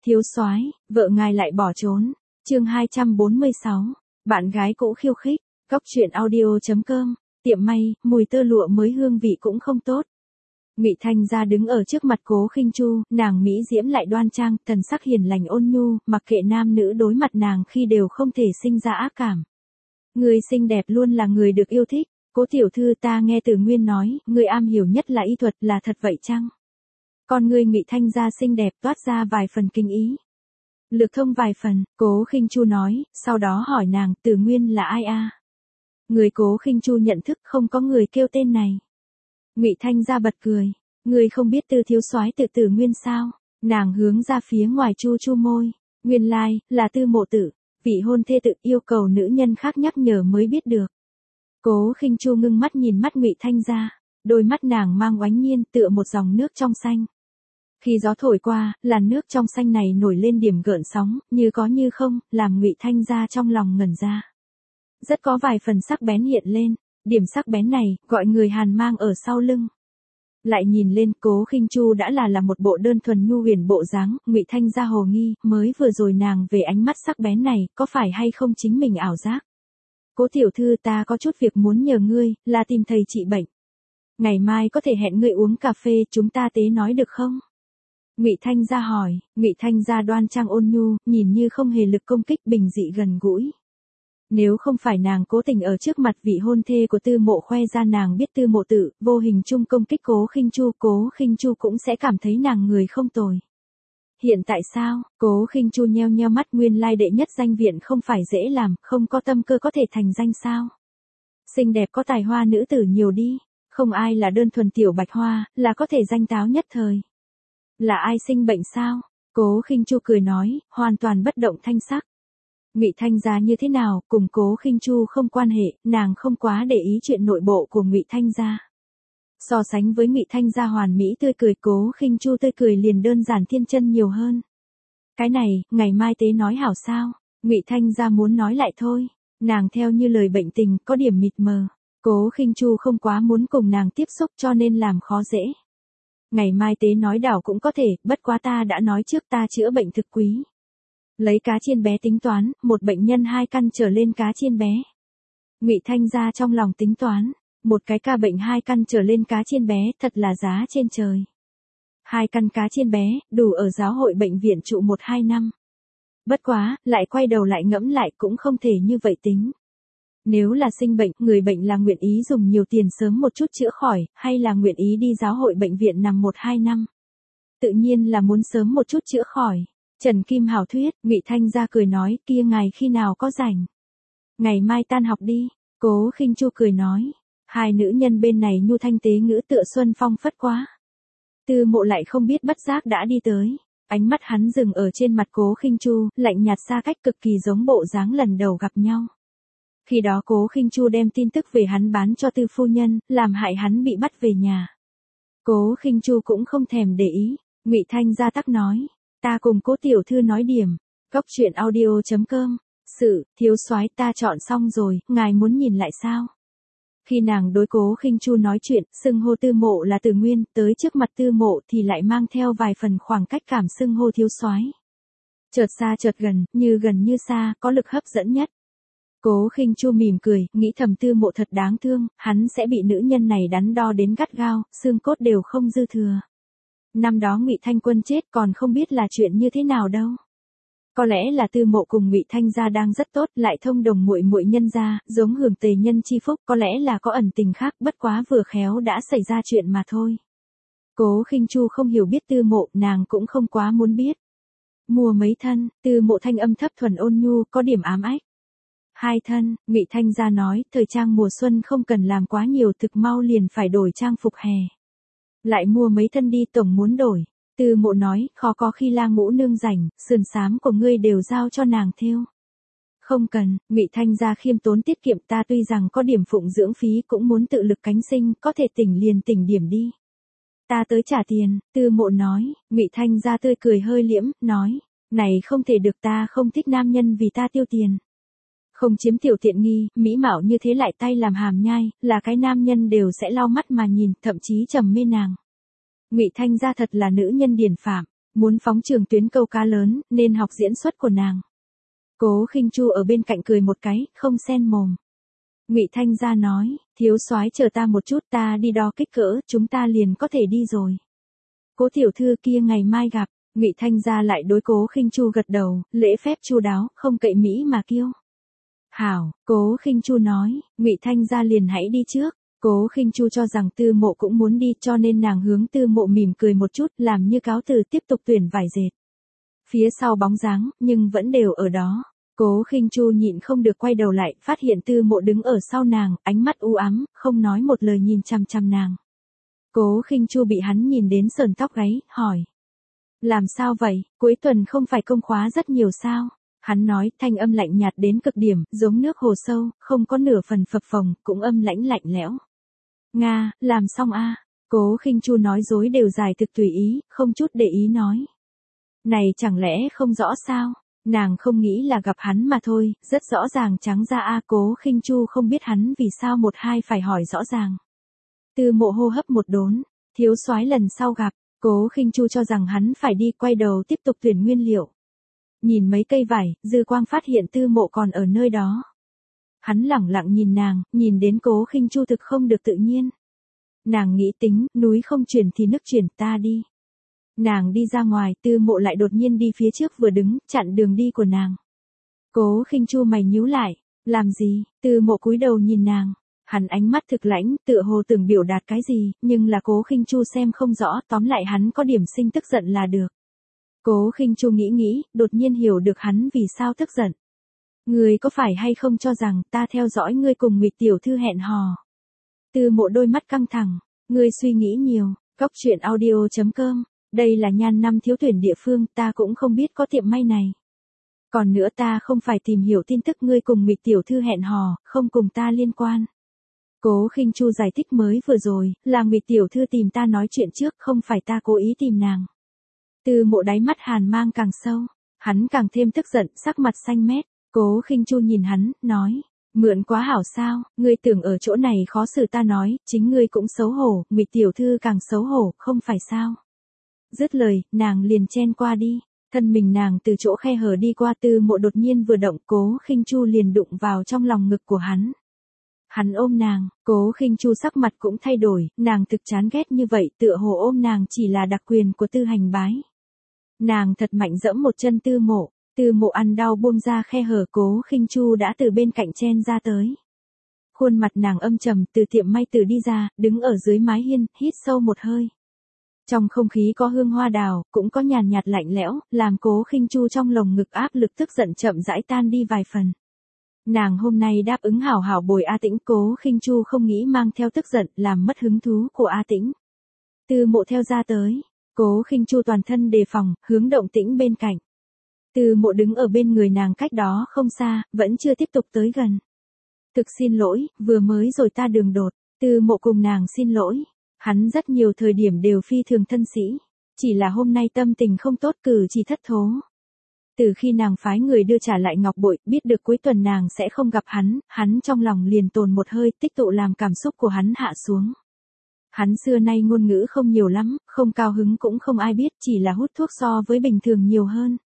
thiếu soái, vợ ngài lại bỏ trốn. Chương 246. Bạn gái cũ khiêu khích. Cóc truyện audio.com. Tiệm may, mùi tơ lụa mới hương vị cũng không tốt. Ngụy Thanh Gia đứng ở trước mặt Cố Khinh Chu, nàng mỹ diễm lại đoan trang, thần sắc hiền lành ôn nhu, mặc kệ nam nữ đối mặt nàng khi đều không thể sinh ra ác cảm. Người xinh đẹp luôn là người được yêu thích. Cố tiểu thư, ta nghe Từ Nguyên nói, người am hiểu nhất là y thuật, là thật vậy chăng? Con ngươi Ngụy Thanh Gia xinh đẹp toát ra vài phần kinh ý. Lược thông vài phần, Cố Khinh Chu nói, sau đó hỏi nàng, Từ Nguyên là ai a? Người Cố Khinh Chu nhận thức không có người kêu tên này. Ngụy Thanh Gia bật cười, người không biết Tư thiếu soái tự Từ Nguyên sao? Nàng hướng ra phía ngoài chu chu môi, nguyên lai, là Tư Mộ Tử, vị hôn thê tự yêu cầu nữ nhân khác nhắc nhở mới biết được. Cố Khinh Chu ngưng mắt nhìn mắt Ngụy Thanh Gia, đôi mắt nàng mang oánh nhiên tựa một dòng nước trong xanh. Khi gió thổi qua, làn nước trong xanh này nổi lên điểm gợn sóng, như có như không, làm Ngụy Thanh Gia trong lòng ngẩn ra. Rất có vài phần sắc bén hiện lên, điểm sắc bén này, gọi người hàn mang ở sau lưng. Lại nhìn lên, Cố Khinh Chu đã là một bộ đơn thuần nhu huyền bộ dáng, Ngụy Thanh Gia hồ nghi, mới vừa rồi nàng về ánh mắt sắc bén này, có phải hay không chính mình ảo giác? Cố tiểu thư, ta có chút việc muốn nhờ ngươi, là tìm thầy trị bệnh. Ngày mai có thể hẹn ngươi uống cà phê, chúng ta tế nói được không? Ngụy Thanh Gia hỏi. Ngụy Thanh Gia đoan trang ôn nhu, nhìn như không hề lực công kích, bình dị gần gũi. Nếu không phải nàng cố tình ở trước mặt vị hôn thê của Tư Mộ khoe ra nàng biết Tư Mộ Tử, vô hình chung công kích Cố Khinh Chu cũng sẽ cảm thấy nàng người không tồi. Hiện tại sao? Cố Khinh Chu nheo nheo mắt, nguyên lai đệ nhất danh viện không phải dễ làm, không có tâm cơ có thể thành danh sao? Xinh đẹp có tài hoa nữ tử nhiều đi, không ai là đơn thuần tiểu bạch hoa, là có thể danh táo nhất thời. Là ai sinh bệnh sao? Cố Khinh Chu cười nói, hoàn toàn bất động thanh sắc. Ngụy Thanh Gia như thế nào, cùng Cố Khinh Chu không quan hệ, nàng không quá để ý chuyện nội bộ của Ngụy Thanh Gia. So sánh với Ngụy Thanh Gia hoàn mỹ tươi cười, Cố Khinh Chu tươi cười liền đơn giản thiên chân nhiều hơn. Cái này, ngày mai tế nói hảo sao? Ngụy Thanh Gia muốn nói lại thôi, nàng theo như lời bệnh tình, có điểm mịt mờ. Cố Khinh Chu không quá muốn cùng nàng tiếp xúc cho nên làm khó dễ. Ngày mai tế nói đảo cũng có thể, bất quá ta đã nói trước ta chữa bệnh thực quý. Lấy cá chiên bé tính toán, một bệnh nhân 2 căn trở lên cá chiên bé. Ngụy Thanh Gia trong lòng tính toán, một cái ca bệnh 2 căn trở lên cá chiên bé, thật là giá trên trời. 2 căn cá chiên bé, đủ ở giáo hội bệnh viện trụ 1-2 năm. Bất quá, lại quay đầu lại ngẫm lại cũng không thể như vậy tính. Nếu là sinh bệnh, người bệnh là nguyện ý dùng nhiều tiền sớm một chút chữa khỏi, hay là nguyện ý đi giáo hội bệnh viện nằm 1-2 năm? Tự nhiên là muốn sớm một chút chữa khỏi. Trần Kim Hảo thuyết, Ngụy Thanh Gia cười nói, kia ngài khi nào có rảnh? Ngày mai tan học đi. Cố Khinh Chu cười nói. Hai nữ nhân bên này nhu thanh tế ngữ tựa xuân phong phất quá. Tư Mộ lại không biết bất giác đã đi tới. Ánh mắt hắn dừng ở trên mặt Cố Khinh Chu, lạnh nhạt xa cách cực kỳ giống bộ dáng lần đầu gặp nhau. Khi đó Cố Khinh Chu đem tin tức về hắn bán cho Tư phu nhân, làm hại hắn bị bắt về nhà. Cố Khinh Chu cũng không thèm để ý. Ngụy Thanh Gia tắc nói, ta cùng Cố tiểu thư nói điểm. Cóc truyện audio.com. Sự, thiếu soái, ta chọn xong rồi, ngài muốn nhìn lại sao? Khi nàng đối Cố Khinh Chu nói chuyện, xưng hô Tư Mộ là Từ Nguyên, tới trước mặt Tư Mộ thì lại mang theo vài phần khoảng cách cảm, xưng hô thiếu soái. Chợt xa chợt gần như xa, có lực hấp dẫn nhất. Cố Khinh Chu mỉm cười, nghĩ thầm Tư Mộ thật đáng thương, hắn sẽ bị nữ nhân này đắn đo đến gắt gao, xương cốt đều không dư thừa. Năm đó Ngụy Thanh Quân chết còn không biết là chuyện như thế nào đâu. Có lẽ là Tư Mộ cùng Ngụy Thanh Gia đang rất tốt, lại thông đồng muội muội nhân gia, giống hưởng tề nhân chi phúc, có lẽ là có ẩn tình khác, bất quá vừa khéo đã xảy ra chuyện mà thôi. Cố Khinh Chu không hiểu biết Tư Mộ, nàng cũng không quá muốn biết. Mua mấy thân, Tư Mộ thanh âm thấp thuần ôn nhu, có điểm ám ách. 2 thân, Ngụy Thanh Gia nói, thời trang mùa xuân không cần làm quá nhiều, thực mau liền phải đổi trang phục hè. Lại mua mấy thân đi, tổng muốn đổi. Tư Mộ nói, khó có khi La Ngũ nương rảnh, sườn xám của ngươi đều giao cho nàng thêu. Không cần, Ngụy Thanh Gia khiêm tốn tiết kiệm, ta tuy rằng có điểm phụng dưỡng phí cũng muốn tự lực cánh sinh, có thể tỉnh liền tỉnh điểm đi. Ta tới trả tiền, Tư Mộ nói. Ngụy Thanh Gia tươi cười hơi liễm, nói, này không thể được, ta không thích nam nhân vì ta tiêu tiền. Không chiếm tiểu tiện nghi, mỹ mạo như thế lại tay làm hàm nhai, là cái nam nhân đều sẽ lau mắt mà nhìn, thậm chí trầm mê nàng. Ngụy Thanh Gia thật là nữ nhân điển phạm, Muốn phóng trường tuyến câu cá lớn, nên học diễn xuất của nàng. Cố Khinh Chu ở bên cạnh cười một cái, không xen mồm. Ngụy Thanh Gia nói, thiếu soái chờ ta một chút, ta đi đo kích cỡ, chúng ta liền có thể đi rồi. Cố tiểu thư kia ngày mai gặp. Ngụy Thanh Gia lại đối Cố Khinh Chu gật đầu, lễ phép chu đáo, không cậy mỹ mà kiêu. Hảo, Cố Khinh Chu nói, Ngụy Thanh Gia liền hãy đi trước. Cố Khinh Chu cho rằng Tư Mộ cũng muốn đi, cho nên nàng hướng Tư Mộ mỉm cười một chút, làm như cáo từ tiếp tục tuyển vải dệt. Phía sau bóng dáng, nhưng vẫn đều ở đó. Cố Khinh Chu nhịn không được quay đầu lại, phát hiện Tư Mộ đứng ở sau nàng, ánh mắt u ám, không nói một lời nhìn chằm chằm nàng. Cố Khinh Chu bị hắn nhìn đến sờn tóc gáy, hỏi. Làm sao vậy, cuối tuần không phải công khóa rất nhiều sao? Hắn nói, thanh âm lạnh nhạt đến cực điểm, giống nước hồ sâu, không có nửa phần phập phồng, cũng âm lãnh lạnh lẽo. Nga, làm xong a? Cố Khinh Chu nói dối đều dài thực tùy ý, không chút để ý nói. Này chẳng lẽ không rõ sao? Nàng không nghĩ là gặp hắn mà thôi, rất rõ ràng trắng ra a. Cố Khinh Chu không biết hắn vì sao một hai phải hỏi rõ ràng. Tư Mộ hô hấp một đốn, thiếu soái lần sau gặp. Cố Khinh Chu cho rằng hắn phải đi, quay đầu tiếp tục tuyển nguyên liệu. Nhìn mấy cây vải, dư quang phát hiện Tư Mộ còn ở nơi đó. Hắn lẳng lặng nhìn nàng, nhìn đến Cố Khinh Chu thực không được tự nhiên. Nàng nghĩ tính, núi không chuyển thì nước chuyển, ta đi. Nàng đi ra ngoài, Tư Mộ lại đột nhiên đi phía trước vừa đứng, chặn đường đi của nàng. Cố Khinh Chu mày nhíu lại, làm gì? Tư Mộ cúi đầu nhìn nàng. Hắn ánh mắt thực lãnh, tựa hồ tưởng biểu đạt cái gì, nhưng là Cố Khinh Chu xem không rõ, tóm lại hắn có điểm sinh tức giận là được. Cố Khinh Chu nghĩ, đột nhiên hiểu được hắn vì sao tức giận. Ngươi có phải hay không cho rằng ta theo dõi ngươi cùng Ngụy tiểu thư hẹn hò? Tư Mộ đôi mắt căng thẳng, ngươi suy nghĩ nhiều. Cóc truyện audio.com, đây là Nhan Năm thiếu tuyển địa phương, ta cũng không biết có tiệm may này. Còn nữa ta không phải tìm hiểu tin tức ngươi cùng Ngụy tiểu thư hẹn hò, không cùng ta liên quan. Cố Khinh Chu giải thích mới vừa rồi, là Ngụy tiểu thư tìm ta nói chuyện trước, không phải ta cố ý tìm nàng. Tư Mộ đáy mắt hàn mang càng sâu, hắn càng thêm tức giận, sắc mặt xanh mét. Cố Khinh Chu nhìn hắn, nói, mượn quá hảo sao, ngươi tưởng ở chỗ này khó xử ta nói, chính ngươi cũng xấu hổ, Ngụy tiểu thư càng xấu hổ, không phải sao? Dứt lời, nàng liền chen qua đi, thân mình nàng từ chỗ khe hở đi qua. Tư Mộ đột nhiên vừa động, Cố Khinh Chu liền đụng vào trong lòng ngực của hắn. Hắn ôm nàng, Cố Khinh Chu sắc mặt cũng thay đổi, nàng thực chán ghét như vậy, tựa hồ ôm nàng chỉ là đặc quyền của Tư Hành Bái. Nàng thật mạnh dẫm một chân Tư Mộ ăn đau buông ra khe hở. Cố Khinh Chu đã từ bên cạnh chen ra tới. Khuôn mặt nàng âm trầm, từ tiệm may từ đi ra, đứng ở dưới mái hiên, hít sâu một hơi. Trong không khí có hương hoa đào, cũng có nhàn nhạt lạnh lẽo, làm Cố Khinh Chu trong lồng ngực áp lực tức giận chậm rãi tan đi vài phần. Nàng hôm nay đáp ứng hảo hảo bồi A Tĩnh, Cố Khinh Chu không nghĩ mang theo tức giận, làm mất hứng thú của A Tĩnh. Tư Mộ theo ra tới, Cố Khinh Chu toàn thân đề phòng, hướng động tĩnh bên cạnh. Tư Mộ đứng ở bên người nàng cách đó không xa, vẫn chưa tiếp tục tới gần. Thực xin lỗi, vừa mới rồi ta đường đột. Tư Mộ cùng nàng xin lỗi. Hắn rất nhiều thời điểm đều phi thường thân sĩ. Chỉ là hôm nay tâm tình không tốt, cử chỉ thất thố. Từ khi nàng phái người đưa trả lại ngọc bội, biết được cuối tuần nàng sẽ không gặp hắn trong lòng liền tồn một hơi, tích tụ làm cảm xúc của hắn hạ xuống. Hắn xưa nay ngôn ngữ không nhiều lắm, không cao hứng cũng không ai biết, chỉ là hút thuốc so với bình thường nhiều hơn.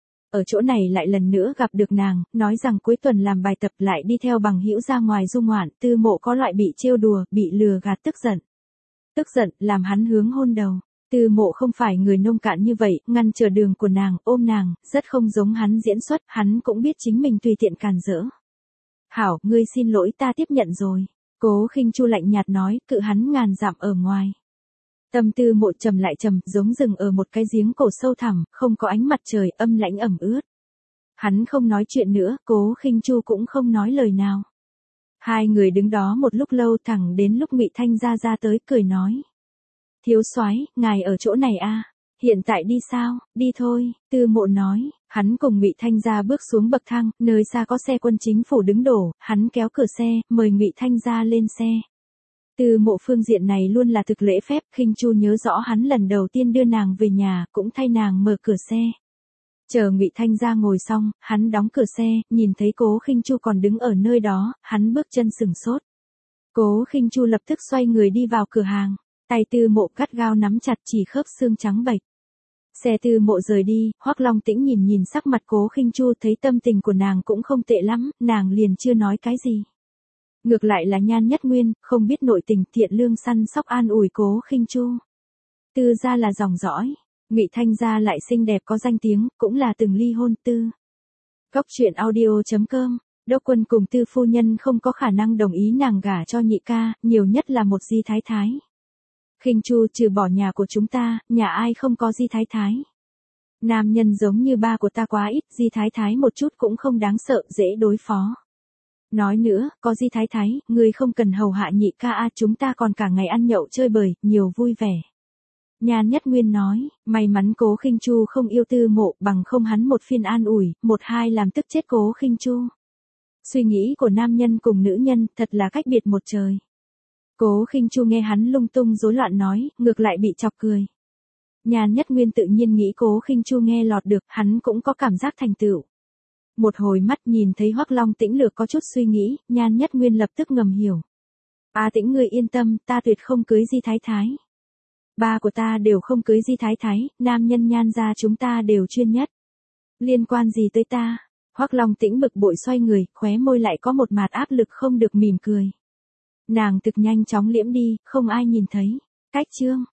Ở chỗ này lại lần nữa gặp được nàng, nói rằng cuối tuần làm bài tập lại đi theo bằng hữu ra ngoài du ngoạn. Tư Mộ có loại bị trêu đùa, bị lừa gạt tức giận. Tức giận, làm hắn hướng hôn đầu. Tư Mộ không phải người nông cạn như vậy, ngăn trở đường của nàng, ôm nàng, rất không giống hắn diễn xuất, hắn cũng biết chính mình tùy tiện càn rỡ. Hảo, ngươi xin lỗi, ta tiếp nhận rồi. Cố Khinh Chu lạnh nhạt nói, cự hắn ngàn dặm ở ngoài. Tâm Tư Mộ trầm lại trầm, giống rừng ở một cái giếng cổ sâu thẳm, không có ánh mặt trời, âm lãnh ẩm ướt. Hắn không nói chuyện nữa, Cố Khinh Chu cũng không nói lời nào. Hai người đứng đó một lúc lâu, thẳng đến lúc Ngụy Thanh Gia ra tới, cười nói. Thiếu soái, ngài ở chỗ này a? Hiện tại đi sao? Đi thôi. Tư Mộ nói. Hắn cùng Ngụy Thanh Gia bước xuống bậc thang, nơi xa có xe quân chính phủ đứng đổ, hắn kéo cửa xe, mời Ngụy Thanh Gia lên xe. Tư Mộ phương diện này luôn là thực lễ phép, Khinh Chu nhớ rõ hắn lần đầu tiên đưa nàng về nhà, cũng thay nàng mở cửa xe. Chờ Ngụy Thanh Gia ngồi xong, hắn đóng cửa xe, nhìn thấy Cố Khinh Chu còn đứng ở nơi đó, hắn bước chân sừng sốt. Cố Khinh Chu lập tức xoay người đi vào cửa hàng, tay Tư Mộ gắt gao nắm chặt, chỉ khớp xương trắng bệch. Xe Tư Mộ rời đi, Hoắc Long Tĩnh nhìn nhìn sắc mặt Cố Khinh Chu, thấy tâm tình của nàng cũng không tệ lắm, nàng liền chưa nói cái gì. Ngược lại là Nhan Nhất Nguyên, không biết nội tình, thiện lương săn sóc an ủi Cố Khinh Chu. Tư gia là dòng dõi, Ngụy Thanh gia lại xinh đẹp có danh tiếng, cũng là từng ly hôn. Góc truyện audio.com. Đốc Quân cùng Tư phu nhân không có khả năng đồng ý nàng gả cho nhị ca, nhiều nhất là một di thái thái. Khinh Chu, trừ bỏ nhà của chúng ta, nhà ai không có di thái thái. Nam nhân giống như ba của ta quá ít, di thái thái một chút cũng không đáng sợ, dễ đối phó. Nói nữa, có di thái thái, người không cần hầu hạ nhị ca a, chúng ta còn cả ngày ăn nhậu chơi bời, nhiều vui vẻ. Nhan Nhất Nguyên nói, may mắn Cố Khinh Chu không yêu Tư Mộ, bằng không hắn một phiên an ủi, một hai làm tức chết Cố Khinh Chu. Suy nghĩ của nam nhân cùng nữ nhân thật là cách biệt một trời. Cố Khinh Chu nghe hắn lung tung rối loạn nói, ngược lại bị chọc cười. Nhan Nhất Nguyên tự nhiên nghĩ Cố Khinh Chu nghe lọt được, hắn cũng có cảm giác thành tựu. Một hồi mắt nhìn thấy Hoắc Long Tĩnh lược có chút suy nghĩ, Nhan Nhất Nguyên lập tức ngầm hiểu. A Tĩnh ngươi yên tâm, ta tuyệt không cưới di thái thái. Ba của ta đều không cưới di thái thái, nam nhân Nhan gia chúng ta đều chuyên nhất. Liên quan gì tới ta? Hoắc Long Tĩnh bực bội xoay người, khóe môi lại có một mạt áp lực không được mỉm cười. Nàng thực nhanh chóng liễm đi, không ai nhìn thấy. Cách chương